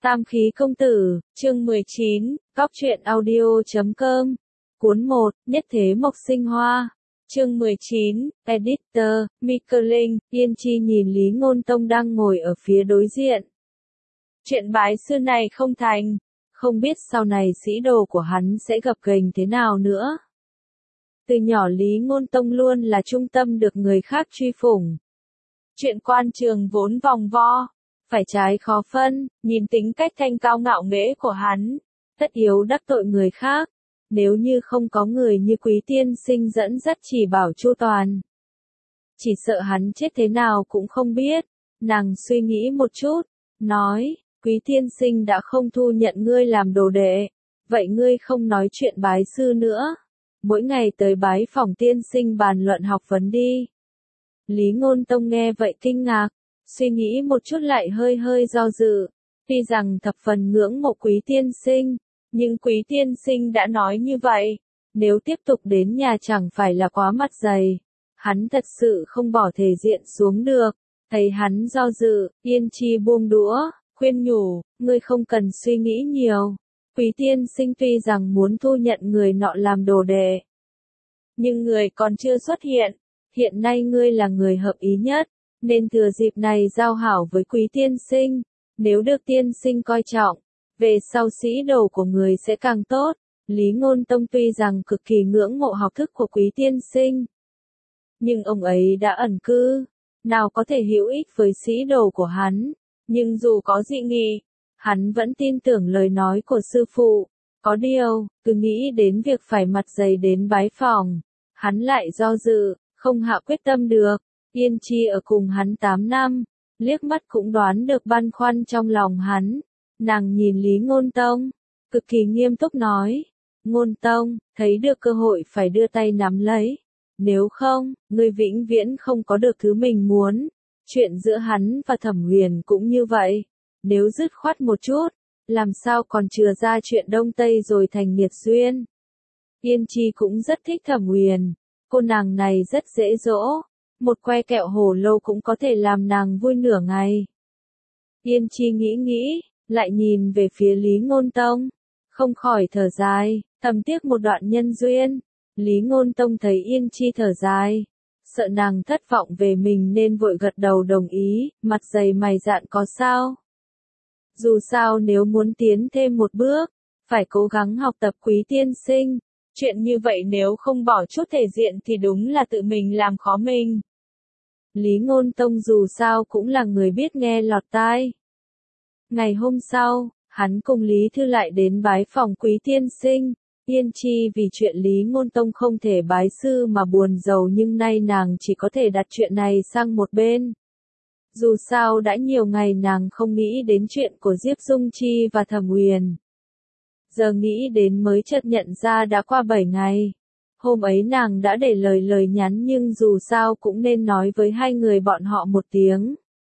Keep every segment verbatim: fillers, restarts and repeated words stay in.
Tam khí công tử, chương mười chín, góc truyện audio chấm com. Cuốn một, Nhất thế mộc sinh hoa. Chương mười chín, Editor, Mika Linh, Yên Chi nhìn Lý Ngôn Tông đang ngồi ở phía đối diện. Chuyện bái sư này không thành, không biết sau này sĩ đồ của hắn sẽ gặp gềnh thế nào nữa. Từ nhỏ Lý Ngôn Tông luôn là trung tâm được người khác truy phủng. Chuyện quan trường vốn vòng vo, phải trái khó phân, nhìn tính cách thanh cao ngạo nghễ của hắn, tất yếu đắc tội người khác, nếu như không có người như Quý tiên sinh dẫn dắt chỉ bảo chu toàn. Chỉ sợ hắn chết thế nào cũng không biết, nàng suy nghĩ một chút, nói, Quý tiên sinh đã không thu nhận ngươi làm đồ đệ, vậy ngươi không nói chuyện bái sư nữa, mỗi ngày tới bái phòng tiên sinh bàn luận học vấn đi. Lý Ngôn Tông nghe vậy kinh ngạc, suy nghĩ một chút lại hơi hơi do dự, tuy rằng thập phần ngưỡng mộ Quý tiên sinh, nhưng Quý tiên sinh đã nói như vậy, nếu tiếp tục đến nhà chẳng phải là quá mặt dày, hắn thật sự không bỏ thể diện xuống được, thấy hắn do dự, Yên Chi buông đũa, khuyên nhủ, ngươi không cần suy nghĩ nhiều, Quý tiên sinh tuy rằng muốn thu nhận người nọ làm đồ đệ, nhưng người còn chưa xuất hiện, hiện nay ngươi là người hợp ý nhất, nên thừa dịp này giao hảo với Quý tiên sinh, nếu được tiên sinh coi trọng, về sau sĩ đồ của người sẽ càng tốt. Lý Ngôn Tông tuy rằng cực kỳ ngưỡng mộ học thức của Quý tiên sinh, nhưng ông ấy đã ẩn cư, nào có thể hữu ích với sĩ đồ của hắn, nhưng dù có dị nghị, hắn vẫn tin tưởng lời nói của sư phụ, có điều, cứ nghĩ đến việc phải mặt dày đến bái phòng, hắn lại do dự, không hạ quyết tâm được. Yên Chi ở cùng hắn tám năm, liếc mắt cũng đoán được băn khoăn trong lòng hắn. Nàng nhìn Lý Ngôn Tông, cực kỳ nghiêm túc nói, Ngôn Tông, thấy được cơ hội phải đưa tay nắm lấy. Nếu không, ngươi vĩnh viễn không có được thứ mình muốn. Chuyện giữa hắn và Thẩm Huyền cũng như vậy. Nếu dứt khoát một chút, làm sao còn chừa ra chuyện Đông Tây rồi thành nghiệt duyên. Yên Chi cũng rất thích Thẩm Huyền. Cô nàng này rất dễ dỗ. Một que kẹo hồ lô cũng có thể làm nàng vui nửa ngày. Yên Chi nghĩ nghĩ, lại nhìn về phía Lý Ngôn Tông, không khỏi thở dài, thầm tiếc một đoạn nhân duyên. Lý Ngôn Tông thấy Yên Chi thở dài, sợ nàng thất vọng về mình nên vội gật đầu đồng ý, mặt dày mày dạn có sao. Dù sao nếu muốn tiến thêm một bước, phải cố gắng học tập Quý tiên sinh, chuyện như vậy nếu không bỏ chút thể diện thì đúng là tự mình làm khó mình. Lý Ngôn Tông dù sao cũng là người biết nghe lọt tai. Ngày hôm sau, hắn cùng Lý Thư lại đến bái phòng Quý tiên sinh. Yên Chi vì chuyện Lý Ngôn Tông không thể bái sư mà buồn rầu, nhưng nay nàng chỉ có thể đặt chuyện này sang một bên. Dù sao đã nhiều ngày nàng không nghĩ đến chuyện của Diệp Dung Chi và Thẩm Huyền. Giờ nghĩ đến mới chợt nhận ra đã qua bảy ngày. Hôm ấy nàng đã để lời lời nhắn nhưng dù sao cũng nên nói với hai người bọn họ một tiếng.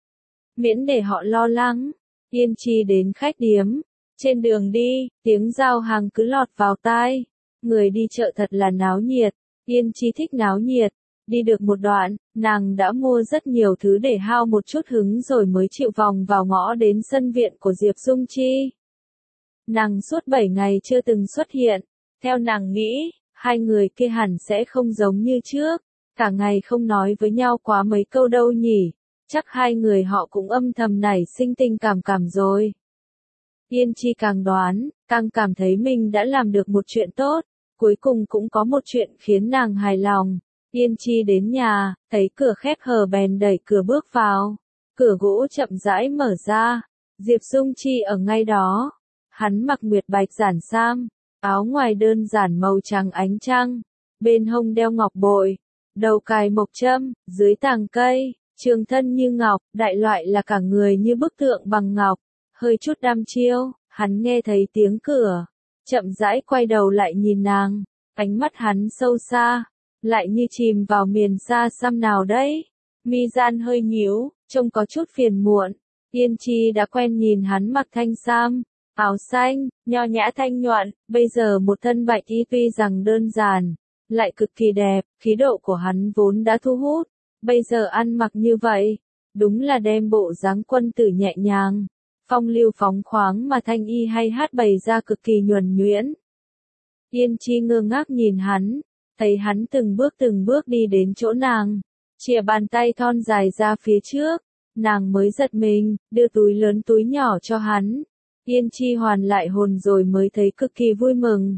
Miễn để họ lo lắng. Yên Chi đến khách điếm. Trên đường đi, tiếng giao hàng cứ lọt vào tai. Người đi chợ thật là náo nhiệt. Yên Chi thích náo nhiệt. Đi được một đoạn, nàng đã mua rất nhiều thứ để hao một chút hứng rồi mới chịu vòng vào ngõ đến sân viện của Diệp Dung Chi. Nàng suốt bảy ngày chưa từng xuất hiện. Theo nàng nghĩ, hai người kia hẳn sẽ không giống như trước. Cả ngày không nói với nhau quá mấy câu đâu nhỉ. Chắc hai người họ cũng âm thầm nảy sinh tình cảm cảm rồi. Yên Chi càng đoán, càng cảm thấy mình đã làm được một chuyện tốt. Cuối cùng cũng có một chuyện khiến nàng hài lòng. Yên Chi đến nhà, thấy cửa khép hờ bèn đẩy cửa bước vào. Cửa gỗ chậm rãi mở ra. Diệp Dung Chi ở ngay đó. Hắn mặc nguyệt bạch giản sam, áo ngoài đơn giản màu trắng ánh trăng. Bên hông đeo ngọc bội, đầu cài mộc châm, dưới tàng cây, trường thân như ngọc, đại loại là cả người như bức tượng bằng ngọc. Hơi chút đăm chiêu, hắn nghe thấy tiếng cửa, chậm rãi quay đầu lại nhìn nàng, ánh mắt hắn sâu xa, lại như chìm vào miền xa xăm nào đấy. Mi gian hơi nhíu, trông có chút phiền muộn. Yên Chi đã quen nhìn hắn mặc thanh sam, áo xanh, nho nhã thanh nhuận, bây giờ một thân bạch y tuy rằng đơn giản, lại cực kỳ đẹp, khí độ của hắn vốn đã thu hút, bây giờ ăn mặc như vậy, đúng là đem bộ dáng quân tử nhẹ nhàng, phong lưu phóng khoáng mà thanh y hay hát bày ra cực kỳ nhuần nhuyễn. Yên Chi ngơ ngác nhìn hắn, thấy hắn từng bước từng bước đi đến chỗ nàng, chìa bàn tay thon dài ra phía trước, nàng mới giật mình, đưa túi lớn túi nhỏ cho hắn. Yên Chi hoàn lại hồn rồi mới thấy cực kỳ vui mừng.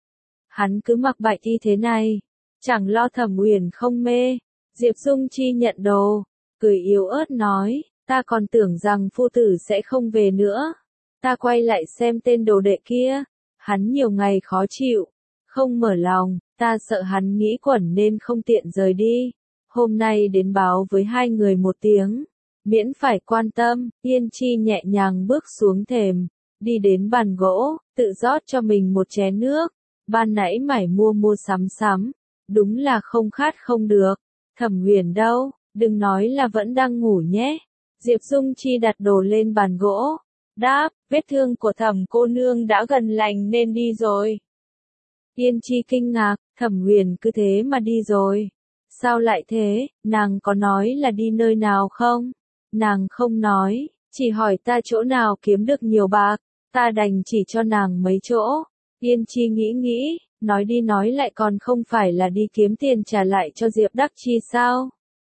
Hắn cứ mặc bạch y thế này, chẳng lo Thẩm Uyển không mê. Diệp Dung Chi nhận đồ, cười yếu ớt nói, ta còn tưởng rằng phu tử sẽ không về nữa. Ta quay lại xem tên đồ đệ kia, hắn nhiều ngày khó chịu, không mở lòng, ta sợ hắn nghĩ quẩn nên không tiện rời đi. Hôm nay đến báo với hai người một tiếng, miễn phải quan tâm. Yên Chi nhẹ nhàng bước xuống thềm, đi đến bàn gỗ, tự rót cho mình một chén nước. Ban nãy mải mua mua sắm sắm, đúng là không khát không được. Thẩm Uyển đâu, đừng nói là vẫn đang ngủ nhé. Diệp Dung Chi đặt đồ lên bàn gỗ, đáp, vết thương của Thẩm cô nương đã gần lành nên đi rồi. Yên Chi kinh ngạc, Thẩm Uyển cứ thế mà đi rồi. Sao lại thế, nàng có nói là đi nơi nào không? Nàng không nói, chỉ hỏi ta chỗ nào kiếm được nhiều bạc, ta đành chỉ cho nàng mấy chỗ. Yên Chi nghĩ nghĩ, nói đi nói lại còn không phải là đi kiếm tiền trả lại cho Diệp Đắc Chi sao?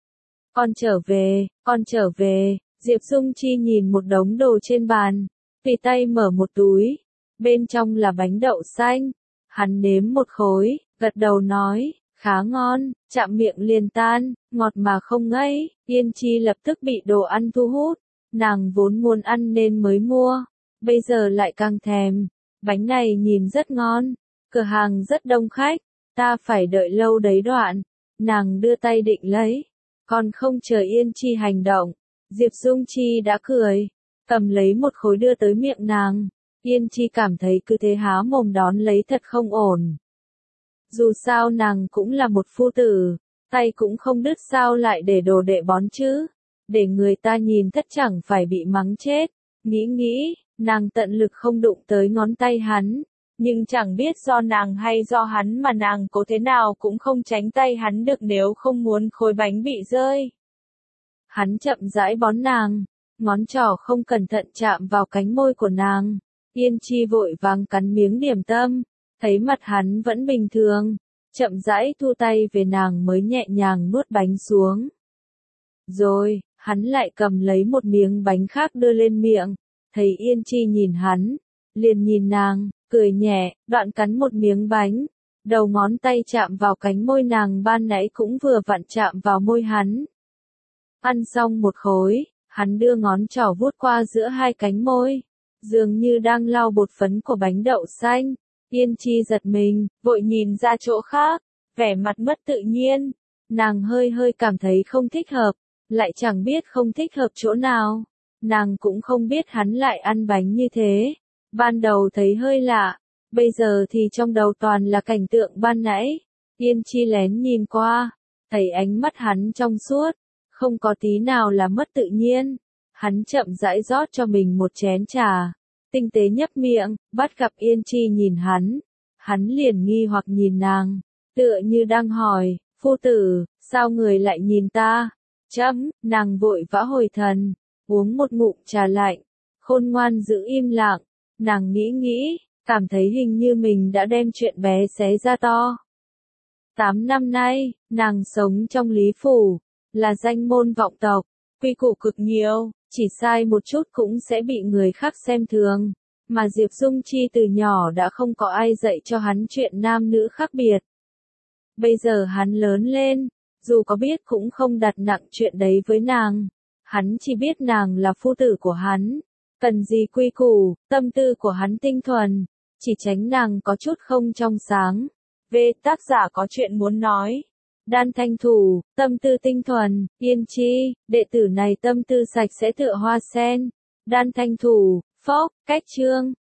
Con trở về, con trở về. Diệp Dung Chi nhìn một đống đồ trên bàn, tùy tay mở một túi, bên trong là bánh đậu xanh. Hắn nếm một khối, gật đầu nói, khá ngon, chạm miệng liền tan, ngọt mà không ngấy. Yên Chi lập tức bị đồ ăn thu hút, nàng vốn muốn ăn nên mới mua, bây giờ lại càng thèm. Bánh này nhìn rất ngon, cửa hàng rất đông khách, ta phải đợi lâu đấy đoạn. Nàng đưa tay định lấy, còn không chờ Yên Chi hành động, Diệp Dung Chi đã cười, cầm lấy một khối đưa tới miệng nàng. Yên Chi cảm thấy cứ thế há mồm đón lấy thật không ổn. Dù sao nàng cũng là một phu tử, tay cũng không đứt sao lại để đồ đệ bón chứ. Để người ta nhìn thất chẳng phải bị mắng chết. Nghĩ nghĩ, nàng tận lực không đụng tới ngón tay hắn. Nhưng chẳng biết do nàng hay do hắn mà nàng cố thế nào cũng không tránh tay hắn được nếu không muốn khối bánh bị rơi. Hắn chậm rãi bón nàng, ngón trỏ không cẩn thận chạm vào cánh môi của nàng. Yên Chi vội vàng cắn miếng điểm tâm, thấy mặt hắn vẫn bình thường, chậm rãi thu tay về nàng mới nhẹ nhàng nuốt bánh xuống. Rồi, hắn lại cầm lấy một miếng bánh khác đưa lên miệng, thấy Yên Chi nhìn hắn, liền nhìn nàng, cười nhẹ, đoạn cắn một miếng bánh, đầu ngón tay chạm vào cánh môi nàng ban nãy cũng vừa vặn chạm vào môi hắn. Ăn xong một khối, hắn đưa ngón trỏ vuốt qua giữa hai cánh môi, dường như đang lau bột phấn của bánh đậu xanh. Yên Chi giật mình, vội nhìn ra chỗ khác, vẻ mặt mất tự nhiên. Nàng hơi hơi cảm thấy không thích hợp, lại chẳng biết không thích hợp chỗ nào. Nàng cũng không biết hắn lại ăn bánh như thế. Ban đầu thấy hơi lạ, bây giờ thì trong đầu toàn là cảnh tượng ban nãy. Yên Chi lén nhìn qua, thấy ánh mắt hắn trong suốt, không có tí nào là mất tự nhiên. Hắn chậm rãi rót cho mình một chén trà, tinh tế nhấp miệng, bắt gặp Yên Chi nhìn hắn. Hắn liền nghi hoặc nhìn nàng, tựa như đang hỏi, phu tử, sao người lại nhìn ta? Chấm, nàng vội vã hồi thần, uống một ngụm trà lạnh, khôn ngoan giữ im lặng. Nàng nghĩ nghĩ, cảm thấy hình như mình đã đem chuyện bé xé ra to. Tám năm nay, nàng sống trong Lý Phủ, là danh môn vọng tộc, quy củ cực nhiều, chỉ sai một chút cũng sẽ bị người khác xem thường. Mà Diệp Dung Chi từ nhỏ đã không có ai dạy cho hắn chuyện nam nữ khác biệt. Bây giờ hắn lớn lên, dù có biết cũng không đặt nặng chuyện đấy với nàng. Hắn chỉ biết nàng là phu tử của hắn. Cần gì quy củ, tâm tư của hắn tinh thuần, chỉ tránh nàng có chút không trong sáng. Về tác giả có chuyện muốn nói. Đan Thanh Thủ, tâm tư tinh thuần. Yên Chi, đệ tử này tâm tư sạch sẽ tựa hoa sen. Đan Thanh Thủ, phốc, cách chương.